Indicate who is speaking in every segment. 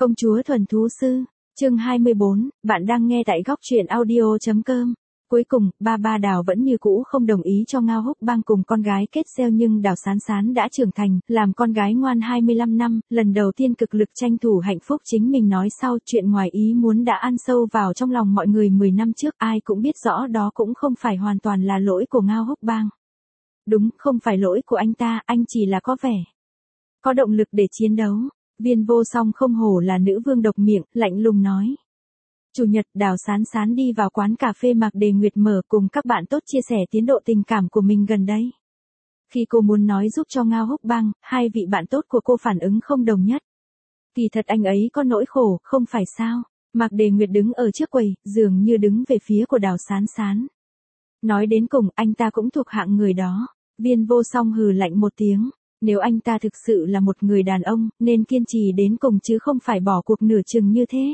Speaker 1: Công chúa thuần thú sư, chương 24, bạn đang nghe tại góc truyện audio.com. Cuối cùng, ba Đào vẫn như cũ không đồng ý cho Ngao Húc Bang cùng con gái kết giao, nhưng Đào Sán Sán đã trưởng thành, làm con gái ngoan 25 năm, lần đầu tiên cực lực tranh thủ hạnh phúc chính mình nói sau, chuyện ngoài ý muốn đã ăn sâu vào trong lòng mọi người 10 năm trước, ai cũng biết rõ đó cũng không phải hoàn toàn là lỗi của Ngao Húc Bang. Đúng, không phải lỗi của anh ta, anh chỉ là có vẻ có động lực để chiến đấu. Viên Vô Song không hổ là nữ vương độc miệng, lạnh lùng nói. Chủ nhật, Đào Sán Sán đi vào quán cà phê Mạc Đề Nguyệt mở cùng các bạn tốt chia sẻ tiến độ tình cảm của mình gần đây. Khi cô muốn nói giúp cho Ngao Húc Bang, hai vị bạn tốt của cô phản ứng không đồng nhất. Kỳ thật anh ấy có nỗi khổ, không phải sao? Mạc Đề Nguyệt đứng ở trước quầy, dường như đứng về phía của Đào Sán Sán. Nói đến cùng, anh ta cũng thuộc hạng người đó. Viên Vô Song hừ lạnh một tiếng. Nếu anh ta thực sự là một người đàn ông, nên kiên trì đến cùng chứ không phải bỏ cuộc nửa chừng như thế.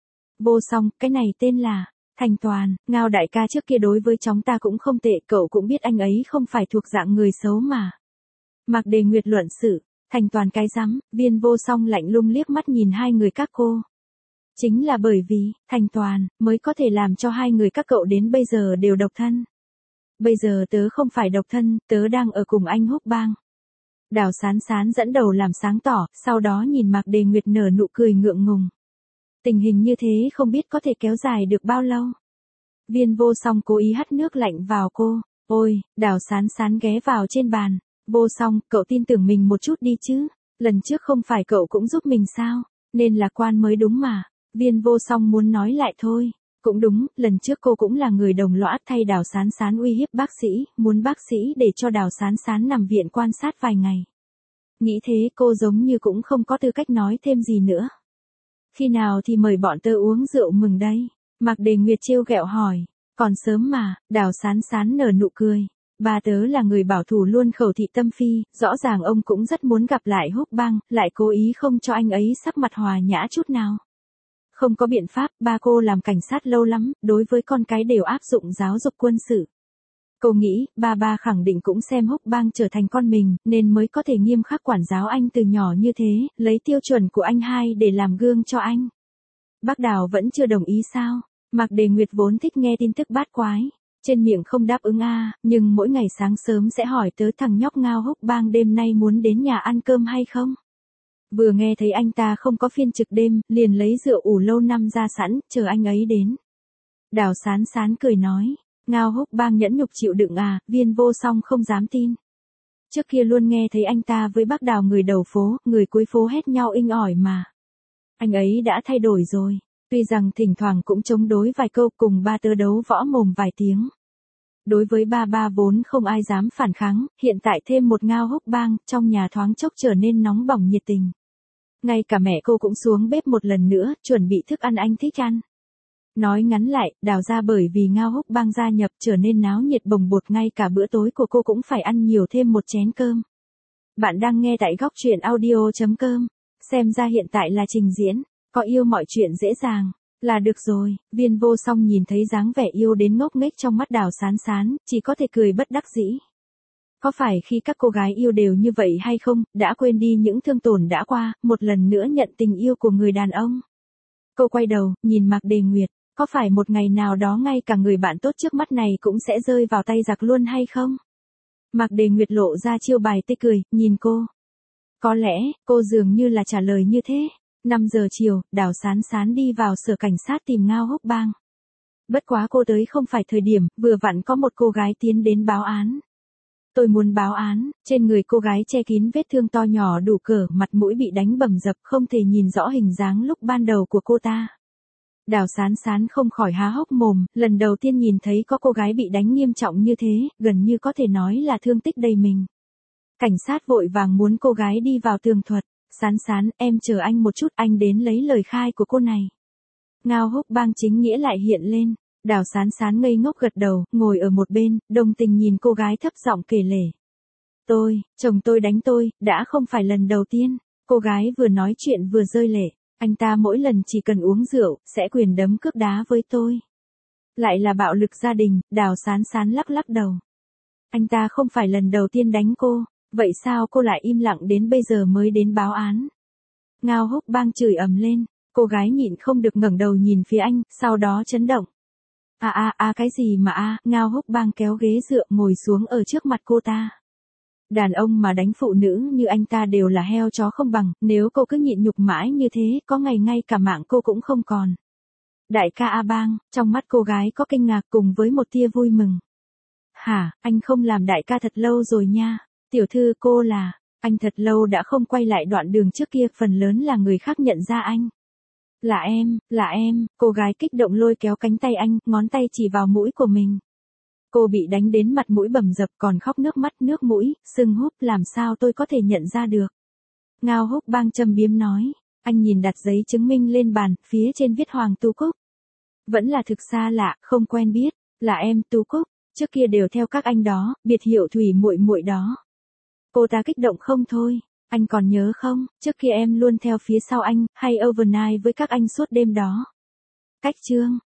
Speaker 1: Vô Song, cái này tên là Thành Toàn, Ngao đại ca trước kia đối với chúng ta cũng không tệ, cậu cũng biết anh ấy không phải thuộc dạng người xấu mà. Mạc Đề Nguyệt luận sự, Thành Toàn cái rắm, Viên Vô Song lạnh lùng liếc mắt nhìn hai người các cô. Chính là bởi vì, Thành Toàn, mới có thể làm cho hai người các cậu đến bây giờ đều độc thân. Bây giờ tớ không phải độc thân, tớ đang ở cùng anh Húc Bang. Đào Sán Sán dẫn đầu làm sáng tỏ, sau đó nhìn Mạc Đề Nguyệt nở nụ cười ngượng ngùng. Tình hình như thế không biết có thể kéo dài được bao lâu. Viên Vô Song cố ý hắt nước lạnh vào cô. Ôi, Đào Sán Sán ghé vào trên bàn. Vô Song, cậu tin tưởng mình một chút đi chứ. Lần trước không phải cậu cũng giúp mình sao? Nên lạc quan mới đúng mà. Viên Vô Song muốn nói lại thôi. Cũng đúng, lần trước cô cũng là người đồng lõa thay Đào Sán Sán uy hiếp bác sĩ, muốn bác sĩ để cho Đào Sán Sán nằm viện quan sát vài ngày. Nghĩ thế cô giống như cũng không có tư cách nói thêm gì nữa. Khi nào thì mời bọn tớ uống rượu mừng đây? Mạc Đề Nguyệt trêu ghẹo hỏi. Còn sớm mà, Đào Sán Sán nở nụ cười. Ba tớ là người bảo thủ luôn khẩu thị tâm phi, rõ ràng ông cũng rất muốn gặp lại Húc Bang, lại cố ý không cho anh ấy sắc mặt hòa nhã chút nào. Không có biện pháp, ba cô làm cảnh sát lâu lắm, đối với con cái đều áp dụng giáo dục quân sự. Cô nghĩ, ba khẳng định cũng xem Húc Bang trở thành con mình, nên mới có thể nghiêm khắc quản giáo anh từ nhỏ như thế, lấy tiêu chuẩn của anh hai để làm gương cho anh. Bác Đào vẫn chưa đồng ý sao? Mạc Đề Nguyệt vốn thích nghe tin tức bát quái. Trên miệng không đáp ứng nhưng mỗi ngày sáng sớm sẽ hỏi tớ thằng nhóc Ngao Húc Bang đêm nay muốn đến nhà ăn cơm hay không? Vừa nghe thấy anh ta không có phiên trực đêm, liền lấy rượu ủ lâu năm ra sẵn, chờ anh ấy đến. Đào Sán Sán cười nói. Ngao Húc Bang nhẫn nhục chịu đựng Viên Vô Song không dám tin. Trước kia luôn nghe thấy anh ta với bác Đào người đầu phố, người cuối phố hét nhau inh ỏi mà. Anh ấy đã thay đổi rồi. Tuy rằng thỉnh thoảng cũng chống đối vài câu cùng ba tớ đấu võ mồm vài tiếng. Đối với ba vốn không ai dám phản kháng, hiện tại thêm một Ngao Húc Bang, trong nhà thoáng chốc trở nên nóng bỏng nhiệt tình. Ngay cả mẹ cô cũng xuống bếp một lần nữa, chuẩn bị thức ăn anh thích ăn. Nói ngắn lại, Đào ra bởi vì Ngao Húc Bang gia nhập trở nên náo nhiệt bồng bột, ngay cả bữa tối của cô cũng phải ăn nhiều thêm một chén cơm. Bạn đang nghe tại góc truyện audio.com. Xem ra hiện tại là trình diễn, có yêu mọi chuyện dễ dàng, là được rồi. Viên Vô Song nhìn thấy dáng vẻ yêu đến ngốc nghếch trong mắt Đào Sán Sán, chỉ có thể cười bất đắc dĩ. Có phải khi các cô gái yêu đều như vậy hay không, đã quên đi những thương tổn đã qua, một lần nữa nhận tình yêu của người đàn ông? Cô quay đầu, nhìn Mạc Đề Nguyệt. Có phải một ngày nào đó ngay cả người bạn tốt trước mắt này cũng sẽ rơi vào tay giặc luôn hay không? Mạc Đề Nguyệt lộ ra chiêu bài tươi cười, nhìn cô. Có lẽ, cô dường như là trả lời như thế. 5 giờ chiều, Đào Sán Sán đi vào sở cảnh sát tìm Ngao Húc Bang. Bất quá cô tới không phải thời điểm, vừa vặn có một cô gái tiến đến báo án. Tôi muốn báo án, trên người cô gái che kín vết thương to nhỏ đủ cỡ, mặt mũi bị đánh bầm dập, không thể nhìn rõ hình dáng lúc ban đầu của cô ta. Đào Sán Sán không khỏi há hốc mồm, lần đầu tiên nhìn thấy có cô gái bị đánh nghiêm trọng như thế, gần như có thể nói là thương tích đầy mình. Cảnh sát vội vàng muốn cô gái đi vào tường thuật. Sán Sán, em chờ anh một chút, anh đến lấy lời khai của cô này. Ngao Húc Bang chính nghĩa lại hiện lên. Đào Sán Sán ngây ngốc gật đầu, ngồi ở một bên, đồng tình nhìn cô gái thấp giọng kể lể. Chồng tôi đánh tôi, đã không phải lần đầu tiên. Cô gái vừa nói chuyện vừa rơi lệ. Anh ta mỗi lần chỉ cần uống rượu, sẽ quyền đấm cước đá với tôi. Lại là bạo lực gia đình, Đào Sán Sán lắc lắc đầu. Anh ta không phải lần đầu tiên đánh cô, vậy sao cô lại im lặng đến bây giờ mới đến báo án? Ngao Húc Bang chửi ầm lên, Cô gái nhịn không được ngẩng đầu nhìn phía anh, sau đó chấn động. Cái gì mà Ngao Húc Bang kéo ghế dựa ngồi xuống ở trước mặt cô ta. Đàn ông mà đánh phụ nữ như anh ta đều là heo chó không bằng, nếu cô cứ nhịn nhục mãi như thế, có ngày ngay cả mạng cô cũng không còn. Đại ca A Bang, trong mắt cô gái có kinh ngạc cùng với một tia vui mừng. Hả, anh không làm đại ca thật lâu rồi nha. Tiểu thư cô là, anh thật lâu đã không quay lại đoạn đường trước kia, phần lớn là người khác nhận ra anh. Là em, cô gái kích động lôi kéo cánh tay anh, ngón tay chỉ vào mũi của mình. Cô bị đánh đến mặt mũi bầm dập còn khóc nước mắt nước mũi, sưng húp, làm sao tôi có thể nhận ra được. Ngao Húc Bang châm biếm nói, anh nhìn đặt giấy chứng minh lên bàn, phía trên viết Hoàng Tu Cúc. Vẫn là thực xa lạ, không quen biết, là em Tu Cúc, trước kia đều theo các anh đó, biệt hiệu Thủy muội muội đó. Cô ta kích động không thôi, anh còn nhớ không, trước kia em luôn theo phía sau anh, hay overnight với các anh suốt đêm đó. Cách chương